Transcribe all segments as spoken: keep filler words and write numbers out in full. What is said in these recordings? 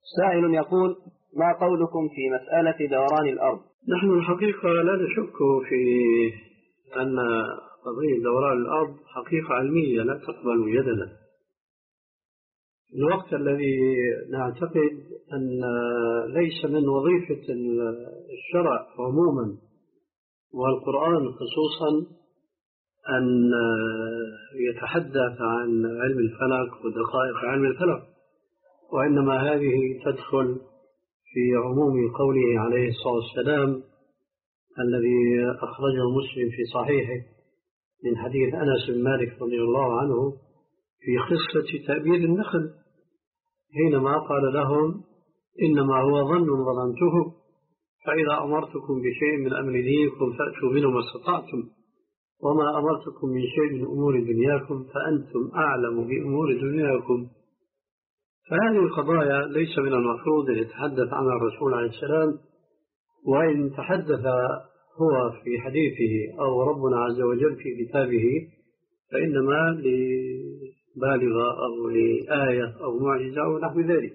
سائل يقول: ما قولكم في مسألة دوران الأرض؟ نحن الحقيقة لا نشك في أن قضية دوران الأرض حقيقة علمية لا تقبل جدلا. الوقت الذي نعتقد أن ليس من وظيفة الشرع عموما والقرآن خصوصا أن يتحدث عن علم الفلك ودقائق علم الفلك، وإنما هذه تدخل في عموم قوله عليه الصلاة والسلام الذي أخرجه مسلم في صحيحه من حديث أنس بن مالك رضي الله عنه في قصة تأبير النخل، حينما قال لهم: إنما هو ظن ظننته، فإذا أمرتكم بشيء من أمر دينكم فأتوا منه ما استطعتم، وما أمرتكم من شيء من أمور دنياكم فأنتم أعلم بأمور دنياكم. فهذه القضايا ليس من المفروض أن يتحدث عنها الرسول عليه السلام، وإن تحدث هو في حديثه أو ربنا عز وجل في كتابه فإنما لبالغة أو لآية أو معجزة أو نحو ذلك.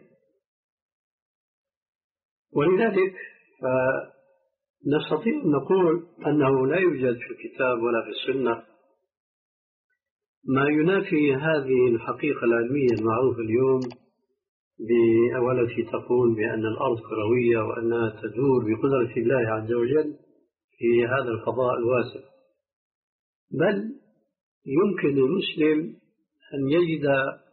ولذلك نستطيع أن نقول أنه لا يوجد في الكتاب ولا في السنة ما ينافي هذه الحقيقة العلمية المعروفة اليوم والتي تقول بأن الأرض كروية وأنها تدور بقدرة الله عز وجل في هذا الفضاء الواسع. بل يمكن للمسلم أن يجد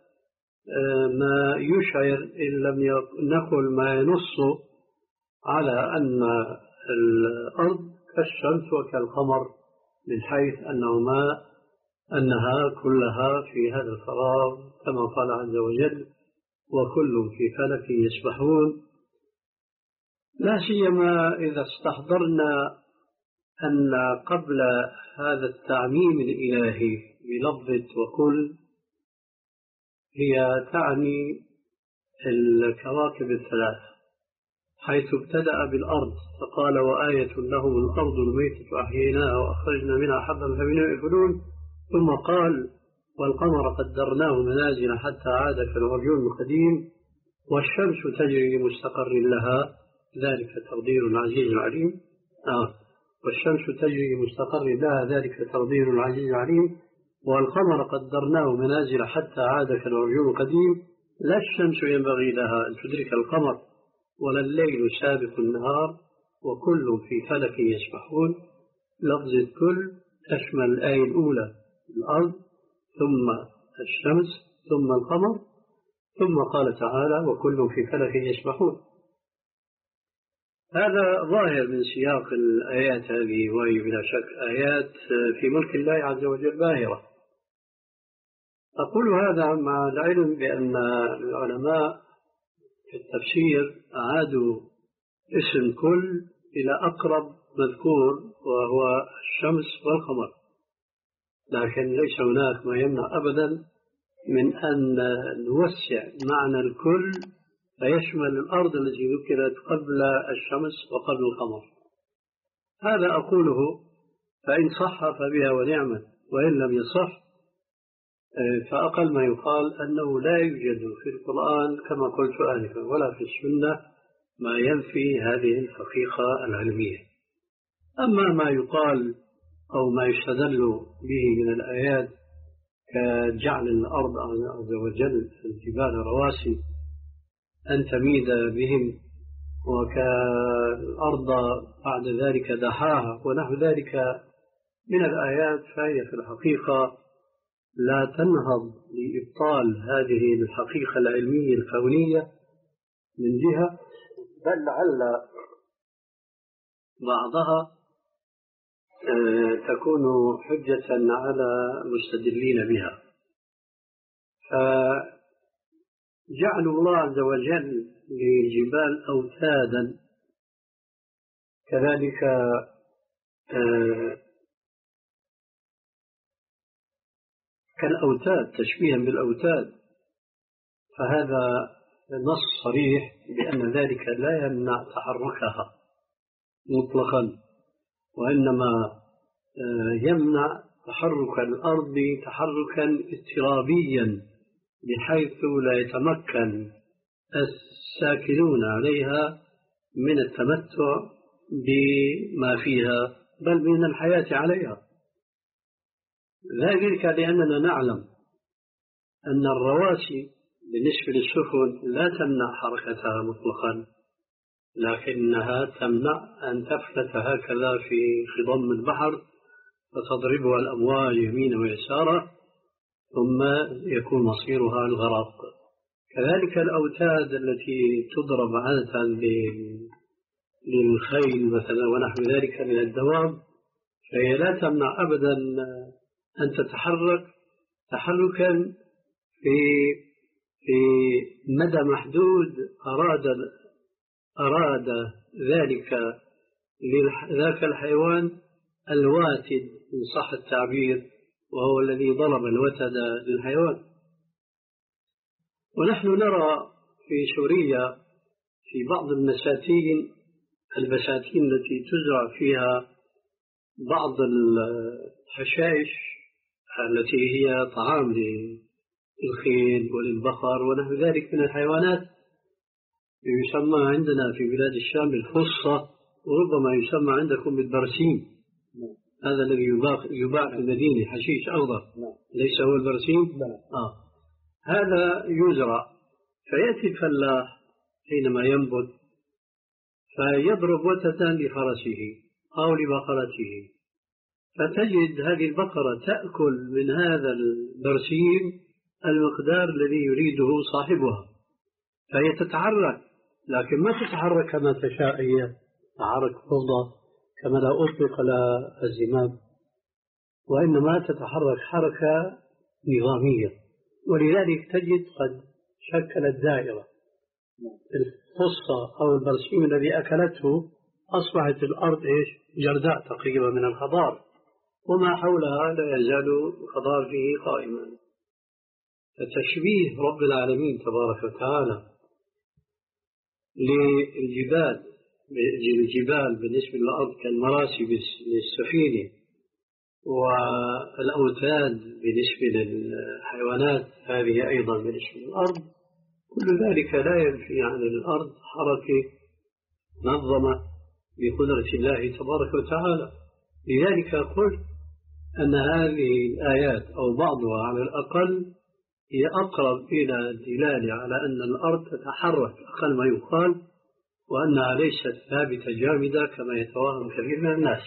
ما يشعر إن لم نقل ما ينص على أن الأرض كالشمس وكالقمر، من حيث أنهما أنها كلها في هذا الفراغ كما قال عز وجل: وكل في فلك يسبحون. لا سيما إذا استحضرنا أن قبل هذا التعميم الإلهي بلفظة وكل هي تعني الكواكب الثلاث، حيث ابتدأ بالأرض فقال: وآية لهم الأرض الميتة أحييناها وأخرجنا منها حبا فمنه يأكلون، ثم قال: والقمر قدرناه منازل حتى عاد كالعرجون القديم، والشمس تجري لمستقر لها ذلك تقدير العزيز العليم. آه. والشمس تجري لمستقر لها ذلك تقدير العزيز العليم، والقمر قدرناه منازل حتى عاد كالعرجون القديم، لا الشمس ينبغي لها أن تدرك القمر ولا الليل سابق النهار وكل في فلك يسبحون. لفظ الكل تشمل الآية الأولى الأرض، ثم الشمس، ثم القمر، ثم قال تعالى: وكل في فلك يسبحون. هذا ظاهر من سياق الآيات هذه، وهي بلا شك آيات في ملك الله عز وجل باهرة. أقول هذا مع العلم بأن العلماء في التفسير أعادوا اسم كل إلى أقرب مذكور وهو الشمس والقمر، لكن ليس هناك ما يمنع أبدا من أن نوسع معنى الكل فيشمل الأرض التي ذكرت قبل الشمس وقبل القمر. هذا أقوله، فإن صح فبها ونعمت، وإن لم يصح فأقل ما يقال أنه لا يوجد في القرآن كما قلت آنفا ولا في السنة ما ينفي هذه الحقيقة العلمية. أما ما يقال أو ما يستدل به من الآيات كجعل الأرض عز وجل الجبال رواسي أن تميد بهم، وكالأرض بعد ذلك دحاها ونحو ذلك من الآيات، فهي في الحقيقة لا تنهض لإبطال هذه الحقيقة العلمية الكونية من جهة، بل لعل بعضها تكون حجة على مستدلين بها. فجعل الله عز وجل للجبال أوتادا كذلك كالأوتاد، تشبيها بالأوتاد، فهذا نص صريح بأن ذلك لا يمنع تحركها مطلقا، وإنما يمنع تحرك الأرض تحركا اضطرابيا بحيث لا يتمكن الساكنون عليها من التمتع بما فيها بل من الحياة عليها. ذلك لأننا نعلم أن الرواسي بالنسبة للسفن لا تمنع حركتها مطلقا، لكنها تمنع أن تفلت هكذا في خضم البحر فتضربها الأمواج يمينا ويسارا ثم يكون مصيرها الغرق. كذلك الأوتاد التي تضرب عادة للخيل مثلا ونحو ذلك من الدواب، فهي لا تمنع أبدا أن تتحرك تحركا في في مدى محدود أراد أراد ذلك ذاك الحيوان الواتد إن صح التعبير، وهو الذي ضرب الوتد للحيوان. ونحن نرى في سوريا في بعض المساتين البساتين التي تزرع فيها بعض الحشائش التي هي طعام للخيل وللبقر ونحو ذلك من الحيوانات، يسمى عندنا في بلاد الشام بالفصة، وربما يسمى عندكم بالبرسيم. هذا الذي يباع في المدينة، حشيش أخضر ليس هو البرسيم. آه. هذا يزرع، فيأتي الفلاح حينما ينبت فيضرب وتدا لفرسه أو لبقرته، فتجد هذه البقرة تأكل من هذا البرسيم المقدار الذي يريده صاحبها، فهي تتحرك لكن ما تتحرك كما تشاء، هي تتحرك فوضى كما لا أطلق لها الزمام، وإنما تتحرك حركة نظامية. ولذلك تجد قد شكلت دائرة الفصة أو البرسيم الذي أكلته، أصبحت الأرض إيش جرداء تقريبا من الخضار، وما حولها لا يزال الخضار فيه قائما. فتشبيه رب العالمين تبارك وتعالى للجبال الجبال بالنسبة للأرض كالمراسي للسفينة، والأوتاد بالنسبة للحيوانات هذه أيضا بالنسبة للأرض، كل ذلك لا ينفي عن الأرض حركة منظمة بقدرة الله تبارك وتعالى. لذلك قلت أن هذه الآيات أو بعضها على الأقل هي أقرب إلى الدلالة على أن الأرض تتحرك أقل ما يقال، وأنها ليست ثابتة جامدة كما يتوهم كثير من الناس.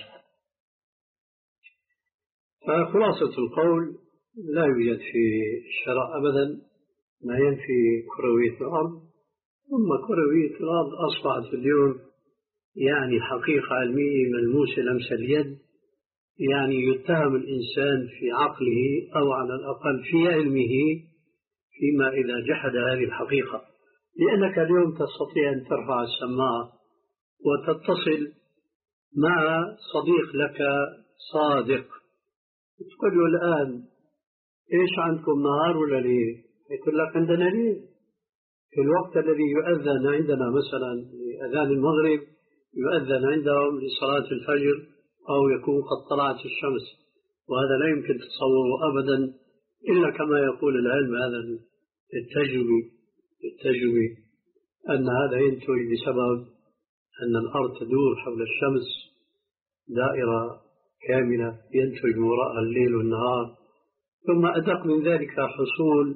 فخلاصة القول لا يوجد في الشرع أبدا ما ينفي كروية الأرض، ثم كروية الأرض أصبحت اليوم يعني حقيقة علمية ملموسة لمس اليد، يعني يتهم الإنسان في عقله أو على الأقل في علمه فيما إذا جحد هذه الحقيقة، لأنك اليوم تستطيع أن ترفع السماعة وتتصل مع صديق لك صادق، تقول له الآن إيش عندكم نهار ولا ليل؟ يقول لك عندنا ليل. في الوقت الذي يؤذن عندنا مثلا لأذان المغرب يؤذن عندهم لصلاة الفجر أو يكون قد طلعت الشمس، وهذا لا يمكن تصوره أبدا إلا كما يقول العلم هذا التجربي التجربي أن هذا ينتج بسبب أن الأرض تدور حول الشمس دائرة كاملة ينتج وراءها الليل والنهار. ثم أدق من ذلك حصول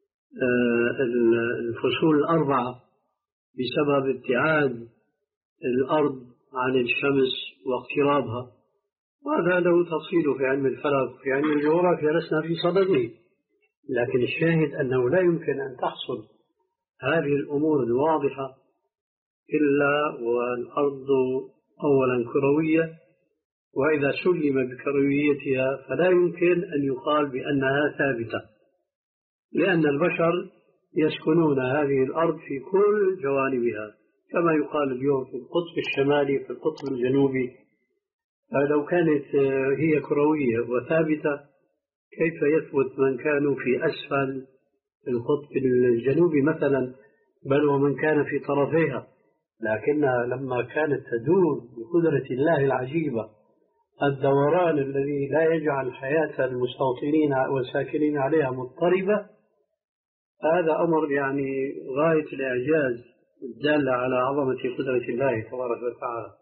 الفصول الأربعة بسبب ابتعاد الأرض عن الشمس واقترابها، وهذا له تفصيل في علم الفلك وفي علم الجغرافيا لسنا في صدده، لكن الشاهد أنه لا يمكن أن تحصل هذه الأمور الواضحة إلا والأرض أولا كروية، وإذا سلم بكرويتها فلا يمكن أن يقال بأنها ثابتة، لأن البشر يسكنون هذه الأرض في كل جوانبها كما يقال اليوم في القطب الشمالي في القطب الجنوبي. فلو كانت هي كروية وثابتة كيف يثبت من كانوا في أسفل القطب الجنوبي مثلا، بل ومن كان في طرفيها، لكنها لما كانت تدور بقدرة الله العجيبة الدوران الذي لا يجعل حياة المستوطنين والساكنين عليها مضطربة، هذا أمر يعني غاية الإعجاز الدالة على عظمة قدرة الله تبارك وتعالى.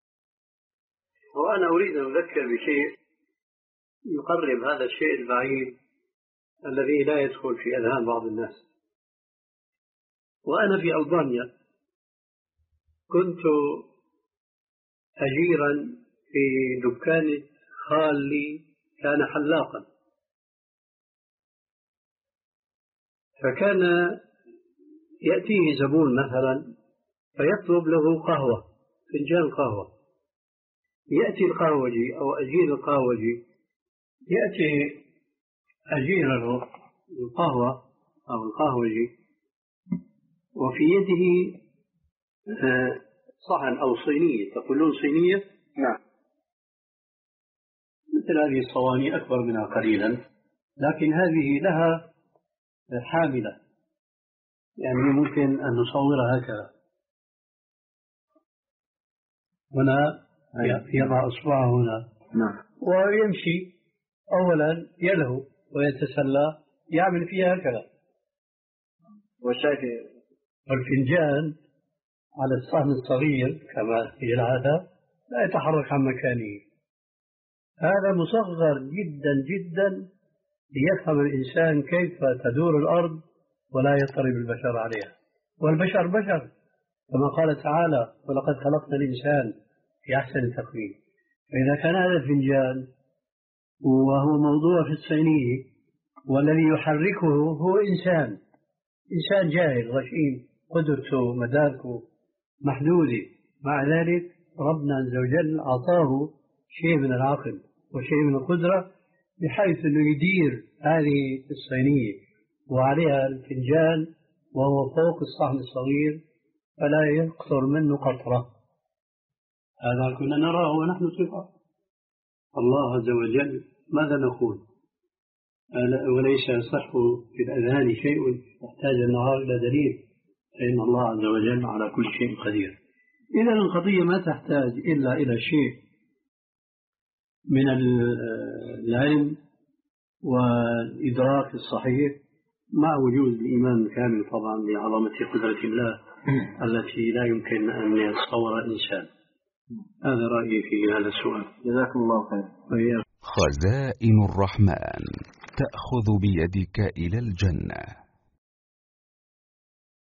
وأنا أريد أن أذكر بشيء يقرب هذا الشيء البعيد الذي لا يدخل في أذهان بعض الناس. وأنا في ألبانيا كنت أجيرا في دكان خالي، كان حلاقا، فكان يأتيه زبون مثلا فيطلب له قهوة، فنجان قهوة، يأتي القهوجي أو أجير القهوجي يأتي أجير القهوة أو القهوجي وفي يده صحن أو صينية، تقولون صينية؟ نعم. مثل هذه الصواني أكبر منها قليلا، لكن هذه لها حاملة، يعني ممكن أن نصورها هكذا. هنا يضع أصبعه هنا. نعم. ويمشي أولا يلهو ويتسلى، يعمل فيها هكذا. والشاي والفنجان على الصحن الصغير كما هي العادة لا يتحرك عن مكانه. هذا مصغر جدا جدا ليفهم الإنسان كيف تدور الأرض ولا يضطرب البشر عليها. والبشر بشر كما قال تعالى: ولقد خلقنا الإنسان في أحسن تقويم. فإذا كان هذا الفنجان وهو موضوع في الصينية والذي يحركه هو إنسان إنسان جاهل غشيم، قدرته مداركه محدودة، مع ذلك ربنا عز وجل أعطاه شيء من العقل وشيء من القدرة بحيث أنه يدير هذه الصينية وعليها الفنجان وهو فوق الصحن الصغير فلا يقطر منه قطرة. هذا كنا نراه ونحن صغار. الله عز وجل ماذا نقول؟ وليس يصح في الأذهان شيء يحتاج النهار إلى دليل، فإن الله عز وجل على كل شيء قدير. إذا القضية ما تحتاج إلا إلى شيء من العلم والإدراك الصحيح مع وجود الإيمان الكامل طبعا بعظمة قدرة الله التي لا يمكن أن يتصور الإنسان. هذا رأيي في هذا السؤال. جزاكم الله خير. خزائن الرحمن تأخذ بيدك إلى الجنة.